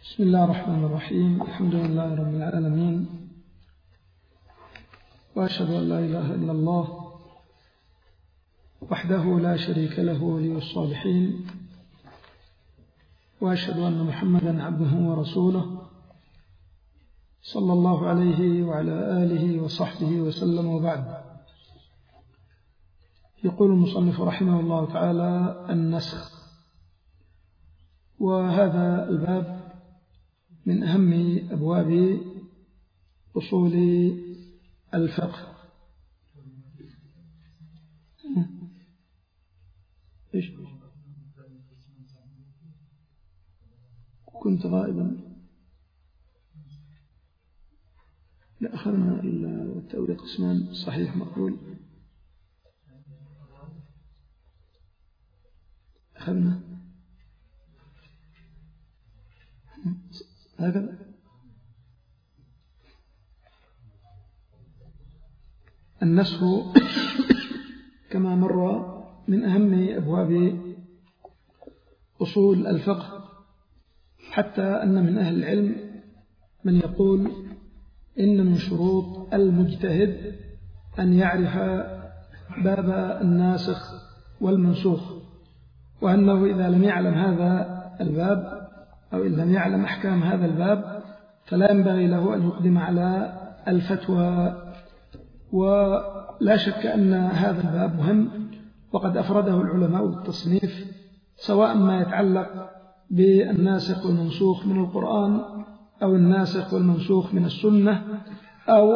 بسم الله الرحمن الرحيم. الحمد لله رب العالمين، وأشهد أن لا إله إلا الله وحده لا شريك له ولي الصالحين، وأشهد أن محمدا عبده ورسوله صلى الله عليه وعلى آله وصحبه وسلم. وبعد، يقول المصنف رحمه الله تعالى: النسخ. وهذا الباب من أهم أبواب أصول الفقه. إيش؟ كنت غائبا. لا، أخذنا التأويل قسمان: صحيح مقبول. أخذنا هكذا. النسخ كما مر من أهم أبواب أصول الفقه، حتى أن من أهل العلم من يقول إن من شروط المجتهد أن يعرف باب الناسخ والمنسوخ، وأنه إذا لم يعلم هذا الباب أو إن لم يعلم أحكام هذا الباب فلا ينبغي له أن يقدم على الفتوى. ولا شك أن هذا الباب مهم، وقد أفرده العلماء بالتصنيف، سواء ما يتعلق بالناسخ والمنسوخ من القرآن أو الناسخ والمنسوخ من السنة، أو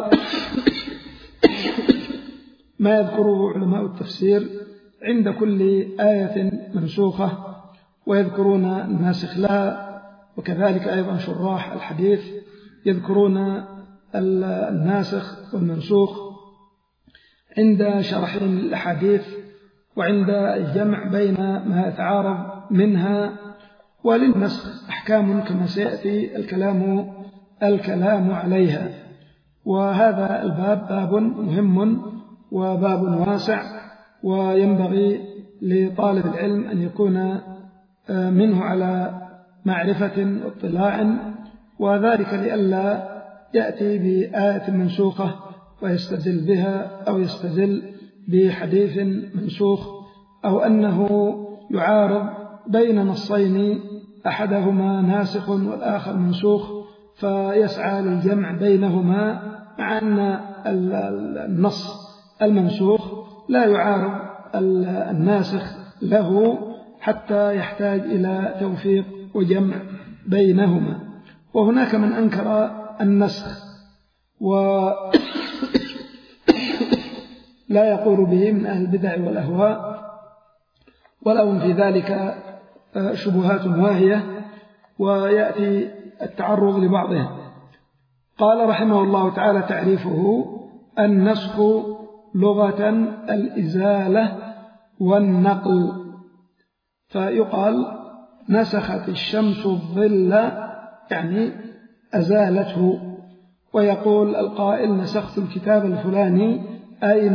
ما يذكره علماء التفسير عند كل آية منسوخة ويذكرون الناسخ لها، وكذلك أيضا شراح الحديث يذكرون الناسخ والمنسوخ عند شرحهم الأحاديث وعند الجمع بين ما يتعارض منها. وللنسخ أحكام كما سيأتي الكلام عليها. وهذا الباب باب مهم وباب واسع، وينبغي لطالب العلم أن يكون منه على معرفة واطلاع، وذلك لئلا يأتي بآية منسوخة ويستدل بها، أو يستدل بحديث منسوخ، أو أنه يعارض بين نصين أحدهما ناسخ والآخر منسوخ فيسعى للجمع بينهما، مع أن النص المنسوخ لا يعارض الناسخ له حتى يحتاج إلى توفيق وجمع بينهما. وهناك من أنكر النسخ ولا يقول به من أهل البدع والأهواء، ولهم في ذلك شبهات واهية، ويأتي التعرض لبعضها. قال رحمه الله تعالى: تعريفه: النسخ لغة الإزالة والنقل. فيقال نسخت الشمس الظل، يعني أزالته. ويقول القائل: نسخت الكتاب الفلاني، أي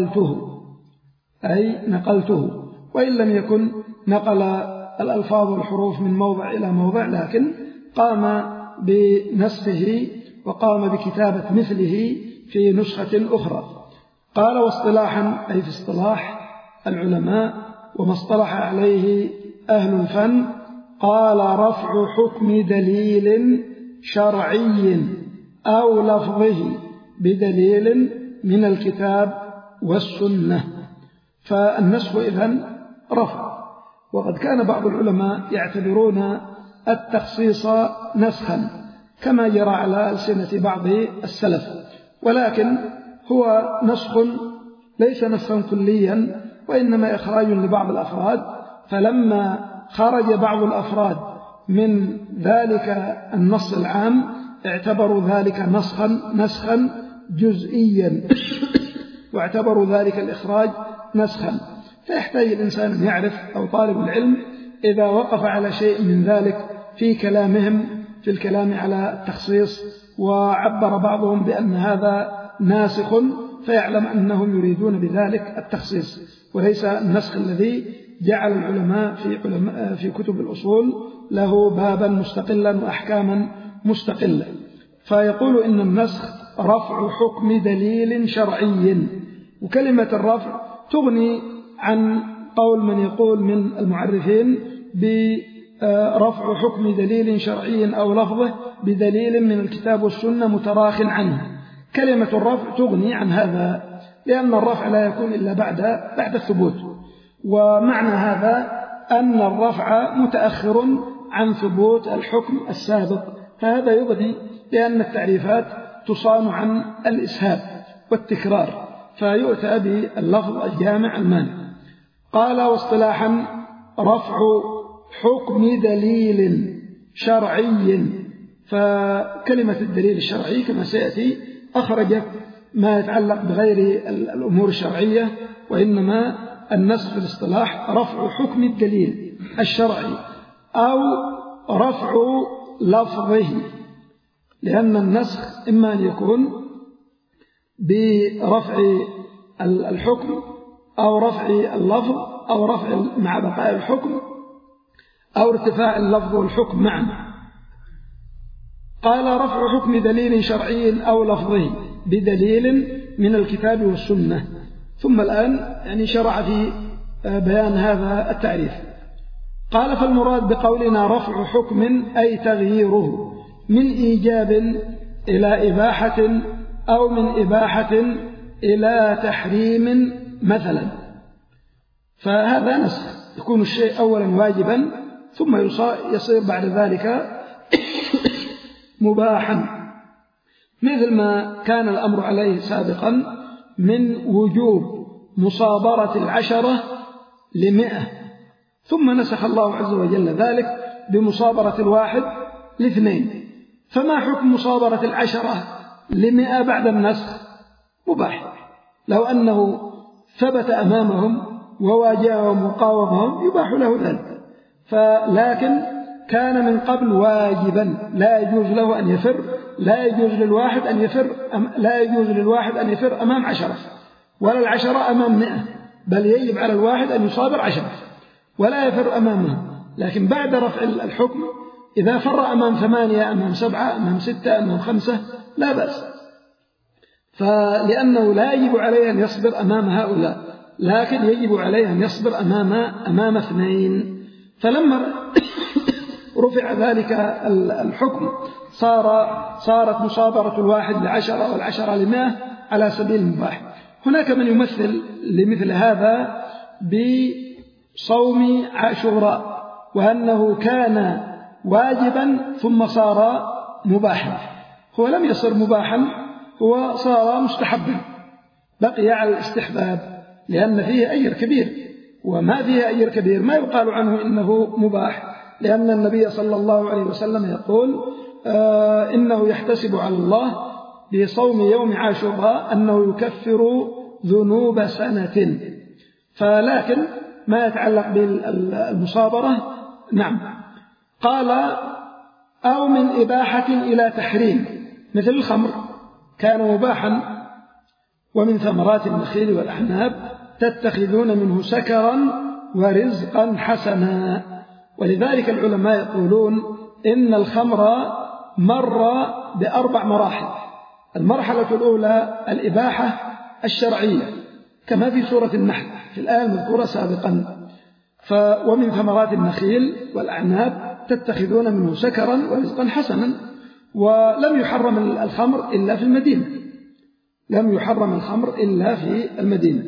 نقلته، وإن لم يكن نقل الألفاظ والحروف من موضع إلى موضع، لكن قام بنسخه وقام بكتابة مثله في نسخة أخرى. قال: واصطلاحا، أي في اصطلاح العلماء وما اصطلح عليه أهل الفن، قال: رفع حكم دليل شرعي أو لفظه بدليل من الكتاب والسنة. فالنسخ إذن رفع. وقد كان بعض العلماء يعتبرون التخصيص نسخا، كما جرى على ألسنة بعض السلف، ولكن هو نسخ ليس نسخا كليا، وإنما إخراج لبعض الأفراد. فلما خرج بعض الأفراد من ذلك النص العام اعتبروا ذلك نسخا جزئيا، واعتبروا ذلك الإخراج نسخا. فيحتاج الإنسان أن يعرف، أو طالب العلم إذا وقف على شيء من ذلك في كلامهم في الكلام على التخصيص، وعبر بعضهم بأن هذا ناسخ، فيعلم أنهم يريدون بذلك التخصيص وليس النسخ الذي جعل العلماء في كتب الأصول له بابا مستقلا وأحكاما مستقلة. فيقول إن النسخ رفع حكم دليل شرعي، وكلمة الرفع تغني عن قول من يقول من المعرفين برفع حكم دليل شرعي أو لفظه بدليل من الكتاب والسنة متراخ عنه. كلمة الرفع تغني عن هذا، لأن الرفع لا يكون إلا بعد الثبوت، ومعنى هذا أن الرفع متأخر عن ثبوت الحكم السابق، فهذا يغني لأن التعريفات تصان عن الإسهاب والتكرار، فيؤتى باللفظ الجامع المانع. قال: واصطلاحا رفع حكم دليل شرعي. فكلمة الدليل الشرعي كما سيأتي أخرجت ما يتعلق بغير الأمور الشرعية، وإنما النسخ في الاصطلاح رفع حكم الدليل الشرعي أو رفع لفظه، لأن النسخ إما أن يكون برفع الحكم أو رفع اللفظ أو رفع مع بقاء الحكم أو ارتفاع اللفظ والحكم معا. قال: رفع حكم دليل شرعي أو لفظه بدليل من الكتاب والسنة. ثم الآن شرع في بيان هذا التعريف. قال: فالمراد بقولنا رفع حكم أي تغييره من إيجاب إلى إباحة أو من إباحة إلى تحريم مثلا. فهذا نسخ، يكون الشيء أولا واجبا ثم يصير بعد ذلك مباحا، مثل ما كان الأمر عليه سابقا من وجوب مصابرة 10 ل100، ثم نسخ الله عز وجل ذلك بمصابرة 1 ل2. فما حكم مصابرة 10 ل100 بعد النسخ؟ مباح، لو أنه ثبت أمامهم وواجههم وقاومهم يباح له ذلك، لكن كان من قبل واجبا، لا يجوز له أن يفر، لا يجوز للواحد أن يفر أمام 10 ولا 10 أمام 100، بل يجب على الواحد أن يصابر 10 ولا يفر أمامه. لكن بعد رفع الحكم إذا فر أمام 8 أمام 7 أمام 6 أمام 5 لا بأس، فلأنه لا يجب عليه أن يصبر أمام هؤلاء، لكن يجب عليه أن يصبر أمام 2. فلما رفع ذلك الحكم صارت مصابرة 1 ل10 وال10 ل100 على سبيل المباح. هناك من يمثل لمثل هذا بصوم عاشوراء، وأنه كان واجبا ثم صار مباحا. هو لم يصر مباحا، هو صار مستحبا، بقي على الاستحباب، لأن فيه أجر كبير، وما فيه أجر كبير ما يقال عنه إنه مباح، لأن النبي صلى الله عليه وسلم يقول إنه يحتسب على الله بصوم يوم عاشوراء أنه يكفر ذنوب سنة. فلكن ما يتعلق بالمصابرة نعم. قال: أو من إباحة إلى تحريم، مثل الخمر كان مباحا، ومن ثمرات النخيل والأعناب تتخذون منه سكرا ورزقا حسنا. ولذلك العلماء يقولون إن الخمر مر ب4 مراحل. المرحلة الأولى الإباحة الشرعية كما في سورة النحل في الآية المذكورة سابقا، ومن ثمرات النخيل والأعناب تتخذون منه سكرا ورزقا حسنا. ولم يحرم الخمر إلا في المدينة، لم يحرم الخمر إلا في المدينة.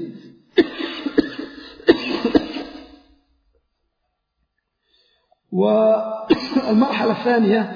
والمرحلة الثانية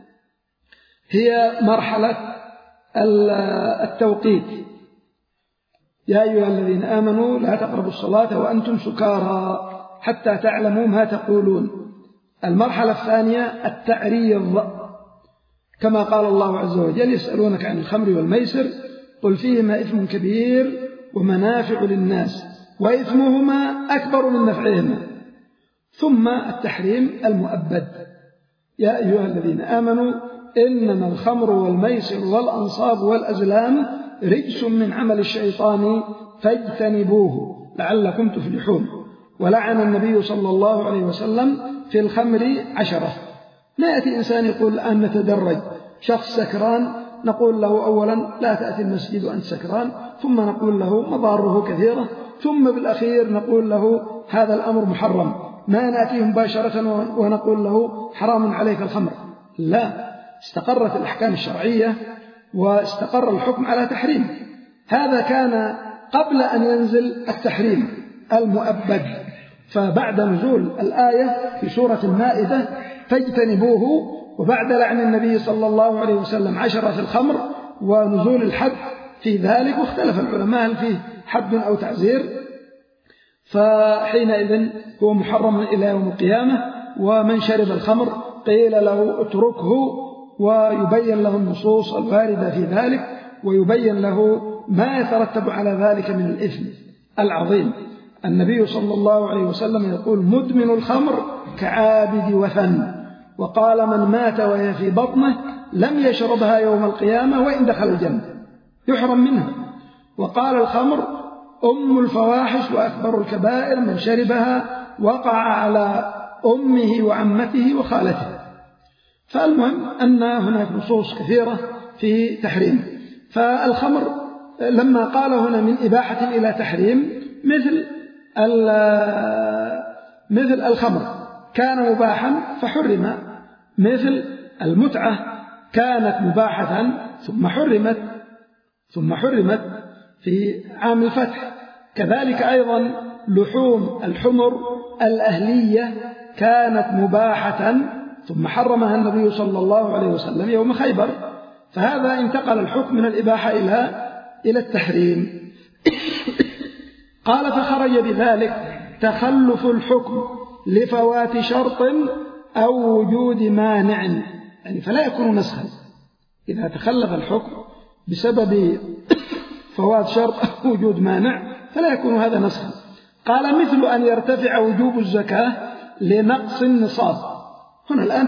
هي مرحلة التوقيت: يا أيها الذين آمنوا لا تقربوا الصلاة وأنتم سكارى حتى تعلموا ما تقولون. المرحلة الثانية التعريض، كما قال الله عز وجل: يسألونك عن الخمر والميسر قل فيهما إثم كبير ومنافع للناس وإثمهما أكبر من نفعهما. ثم التحريم المؤبد: يا أيها الذين آمنوا إنما الخمر والميسر والأنصاب والأزلام رجس من عمل الشيطان فاجتنبوه لعلكم تفلحون. ولعن النبي صلى الله عليه وسلم في الخمر 10. ما يأتي إنسان يقول الآن نتدرج، شخص سكران نقول له أولا لا تأتي المسجد وأنت سكران، ثم نقول له مضاره كثيرة، ثم بالأخير نقول له هذا الأمر محرم. ما نأتيه مباشرة ونقول له حرام عليك الخمر. لا، استقرت الأحكام الشرعية واستقر الحكم على تحريم. هذا كان قبل أن ينزل التحريم المؤبد. فبعد نزول الآية في سورة المائدة فاجتنبوه، وبعد لعن النبي صلى الله عليه وسلم 10 في الخمر ونزول الحد في ذلك، واختلف العلماء هل فيه حد أو تعزير، فحينئذ هو محرم إلى يوم القيامة. ومن شرب الخمر قيل له اتركه، ويبين له النصوص الواردة في ذلك، ويبين له ما يترتب على ذلك من الإثم العظيم. النبي صلى الله عليه وسلم يقول مدمن الخمر كعابد وثن، وقال من مات وهي في بطنه لم يشربها يوم القيامة وإن دخل الجنة، يحرم منها. وقال الخمر أم الفواحش وأكبر الكبائر، من شربها وقع على أمه وعمته وخالته. فالمهم أن هناك نصوص كثيرة في تحريم. فالخمر لما قال هنا من إباحة إلى تحريم، مثل الخمر كان مباحا فحرم، مثل المتعة كانت مباحة ثم حرمت في عام الفتح. كذلك أيضا لحوم الحمر الأهلية كانت مباحة ثم حرمها النبي صلى الله عليه وسلم يوم خيبر. فهذا انتقل الحكم من الإباحة إلى التحريم. قال فخرج بذلك تخلف الحكم لفوات شرط أو وجود مانع، يعني فلا يكون نسخا. إذا تخلف الحكم بسبب فوات شرط أو وجود مانع فلا يكون هذا نسخا. قال مثل أن يرتفع وجوب الزكاة لنقص النصاب. هنا الآن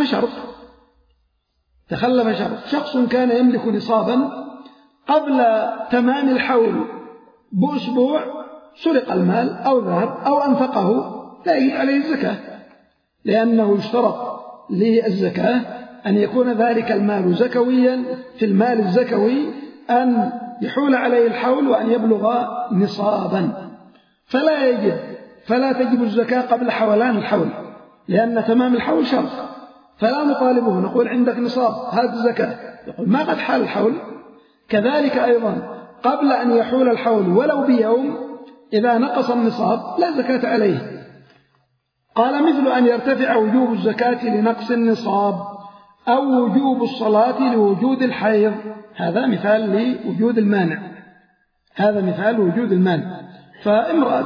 تخلف شرط. شخص كان يملك نصابا قبل تمام الحول بأسبوع، سرق المال أو ذهب أو أنفقه، لا يجب عليه الزكاة، لأنه يشترط للزكاة أن يكون ذلك المال زكويا. في المال الزكوي أن يحول عليه الحول وأن يبلغ نصابا، فلا تجب الزكاة قبل حولان الحول، لأن تمام الحول شرط. فلا نطالبه نقول عندك نصاب هذا الزكاة، يقول ما قد حال الحول. كذلك أيضا قبل أن يحول الحول ولو بيوم إذا نقص النصاب لا زكاة عليه. قال مثل أن يرتفع وجوب الزكاة لنقص النصاب أو وجوب الصلاة لوجود الحيض. هذا مثال لوجود المانع، هذا مثال وجود المانع. فامرأة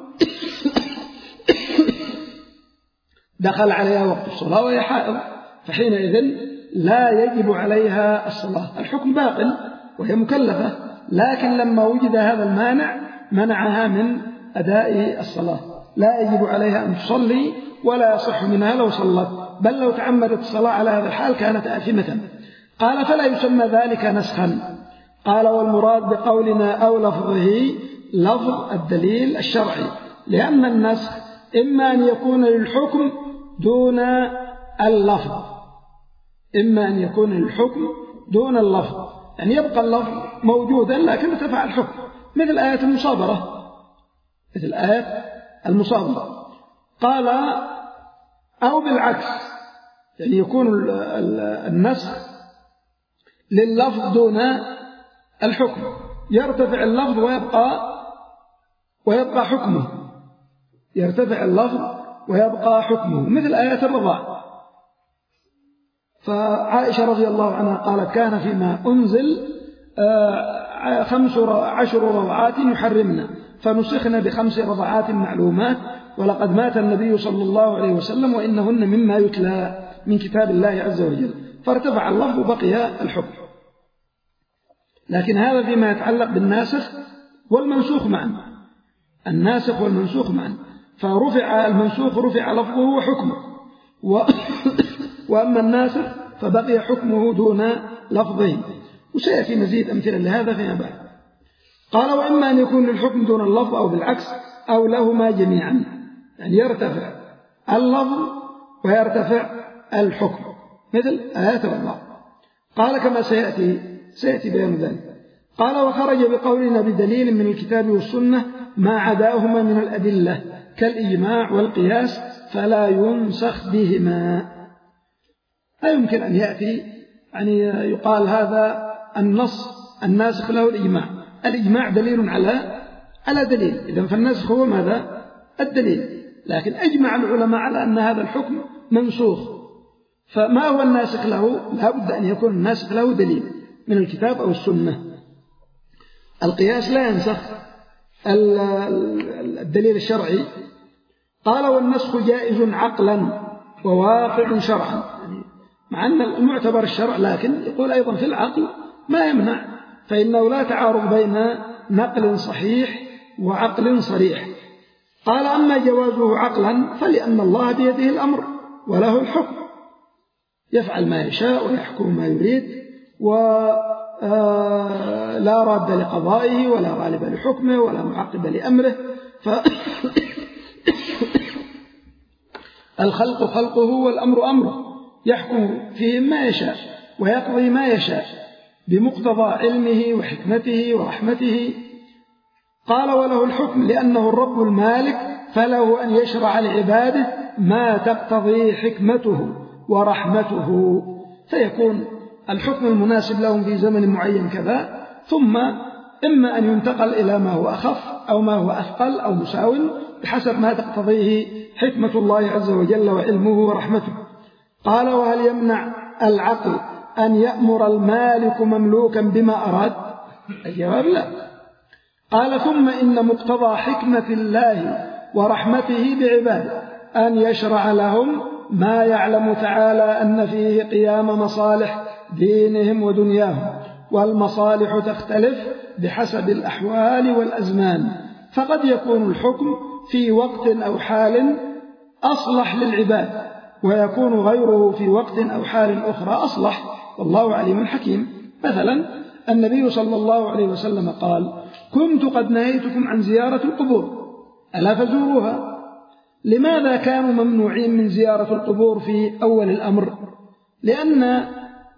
دخل عليها وقت الصلاة وهي حائض، فحينئذ لا يجب عليها الصلاة، الحكم باق وهي مكلفة، لكن لما وجد هذا المانع منعها من أداء الصلاة. لا يجب عليها أن تصلي ولا يصح منها لو صلت، بل لو تعمدت الصلاة على هذا الحال كانت آثمة. قال فلا يسمى ذلك نسخا. قال والمراد بقولنا أو لفظه لفظ الدليل الشرعي، لأن النسخ إما أن يكون للحكم دون اللفظ، إما أن يكون للحكم دون اللفظ، يعني يبقى اللفظ موجودا لكن ارتفع الحكم، مثل آية المصابرة. قال أو بالعكس، يعني يكون النسخ لللفظ دون الحكم، يرتفع اللفظ ويبقى حكمه، يرتفع اللفظ ويبقى حكمه، مثل آيات الرضاع. فعائشة رضي الله عنها قالت كان فيما أنزل 10 رضعات يحرمنا، فنسخنا ب5 رضعات معلومات، ولقد مات النبي صلى الله عليه وسلم وإنهن مما يتلى من كتاب الله عز وجل، فارتفع اللفظ وبقي الحكم. لكن هذا فيما يتعلق بالناسخ والمنسوخ معا، الناسخ والمنسوخ معا، فرفع المنسوخ رفع لفظه وحكمه، وأما الناسخ فبقي حكمه دون لفظه، وسيأتي مزيد أمثلة لهذا فيما بعد. قال وإما أن يكون للحكم دون اللفظ أو بالعكس أو لهما جميعا. يعني يرتفع اللفظ ويرتفع الحكم مثل آيات الله. قال كما سيأتي بيان ذلك. قال وخرج بقولنا بدليل من الكتاب والسنة ما عداهما من الأدلة كالإجماع والقياس فلا ينسخ بهما. لا يمكن أن يأتي يعني يقال هذا النص الناسخ له الإجماع. الإجماع دليل على دليل، إذن فالناسخ هو ماذا؟ الدليل. لكن أجمع العلماء على أن هذا الحكم منسوخ، فما هو الناسخ له؟ لا بد أن يكون الناسخ له دليل من الكتاب أو السنة. القياس لا ينسخ الدليل الشرعي. قال والنسخ جائز عقلا وواقع شرعا، مع أن المعتبر الشرع، لكن يقول أيضا في العقل ما يمنع، فإنه لا تعارض بين نقل صحيح وعقل صريح. قال أما جوازه عقلا فلأن الله بيده الأمر وله الحكم، يفعل ما يشاء ويحكم ما يريد، ولا راد لقضائه ولا غالب لحكمه ولا معقب لأمره. الخلق خلقه والأمر أمره، يحكم فيه ما يشاء ويقضي ما يشاء بمقتضى علمه وحكمته ورحمته. قال وله الحكم لأنه الرب المالك، فله أن يشرع لعباده ما تقتضي حكمته ورحمته، فيكون الحكم المناسب لهم في زمن معين كذا، ثم إما أن ينتقل إلى ما هو أخف أو ما هو أثقل أو مساو بحسب ما تقتضيه حكمة الله عز وجل وعلمه ورحمته. قال وهل يمنع العقل أن يأمر المالك مملوكا بما أراد؟ الجواب لا. قال ثم إن مقتضى حكمة الله ورحمته بعباده أن يشرع لهم ما يعلم تعالى أن فيه قيام مصالح دينهم ودنياهم، والمصالح تختلف بحسب الأحوال والأزمان، فقد يكون الحكم في وقت أو حال أصلح للعباد، ويكون غيره في وقت أو حال أخرى أصلح، والله عليم حكيم. مثلا النبي صلى الله عليه وسلم قال كنت قد نهيتكم عن زيارة القبور ألا فزوروها. لماذا كانوا ممنوعين من زيارة القبور في أول الأمر؟ لأن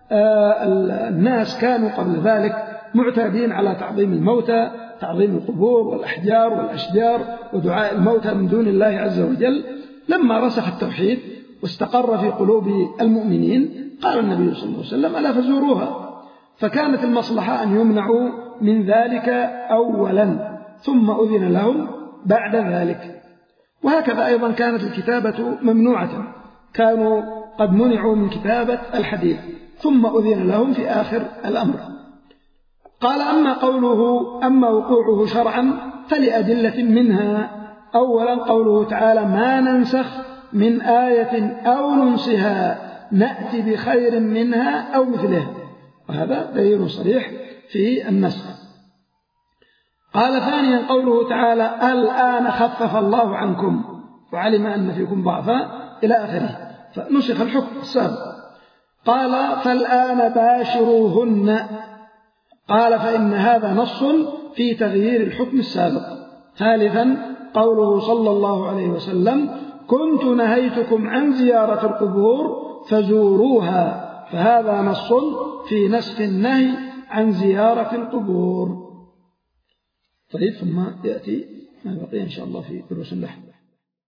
الناس كانوا قبل ذلك معتادين على تعظيم الموتى، تعظيم القبور والأحجار والأشجار ودعاء الموتى من دون الله عز وجل. لما رسخ التوحيد واستقر في قلوب المؤمنين قال النبي صلى الله عليه وسلم ألا فزوروها، فكانت المصلحة أن يمنعوا من ذلك أولا ثم أذن لهم بعد ذلك. وهكذا أيضا كانت الكتابة ممنوعة، كانوا قد منعوا من كتابة الحديث ثم أذن لهم في آخر الأمر. قال أما وقوعه شرعا فلأدلة منها. أولا قوله تعالى ما ننسخ من آية أو ننسها نأتي بخير منها أو مثلها، وهذا دليل صريح في النسخ. قال ثانيا قوله تعالى الآن خفف الله عنكم وعلم أن فيكم ضعفا إلى آخره، فنسخ الحكم السابق. قال فالآن باشروهن، قال فإن هذا نص في تغيير الحكم السابق. ثالثا قوله صلى الله عليه وسلم كنت نهيتكم عن زيارة القبور فزوروها، فهذا نص في نسخ النهي عن زيارة القبور. طيب ثم يأتي ما بقي إن شاء الله في دروس اللحظة.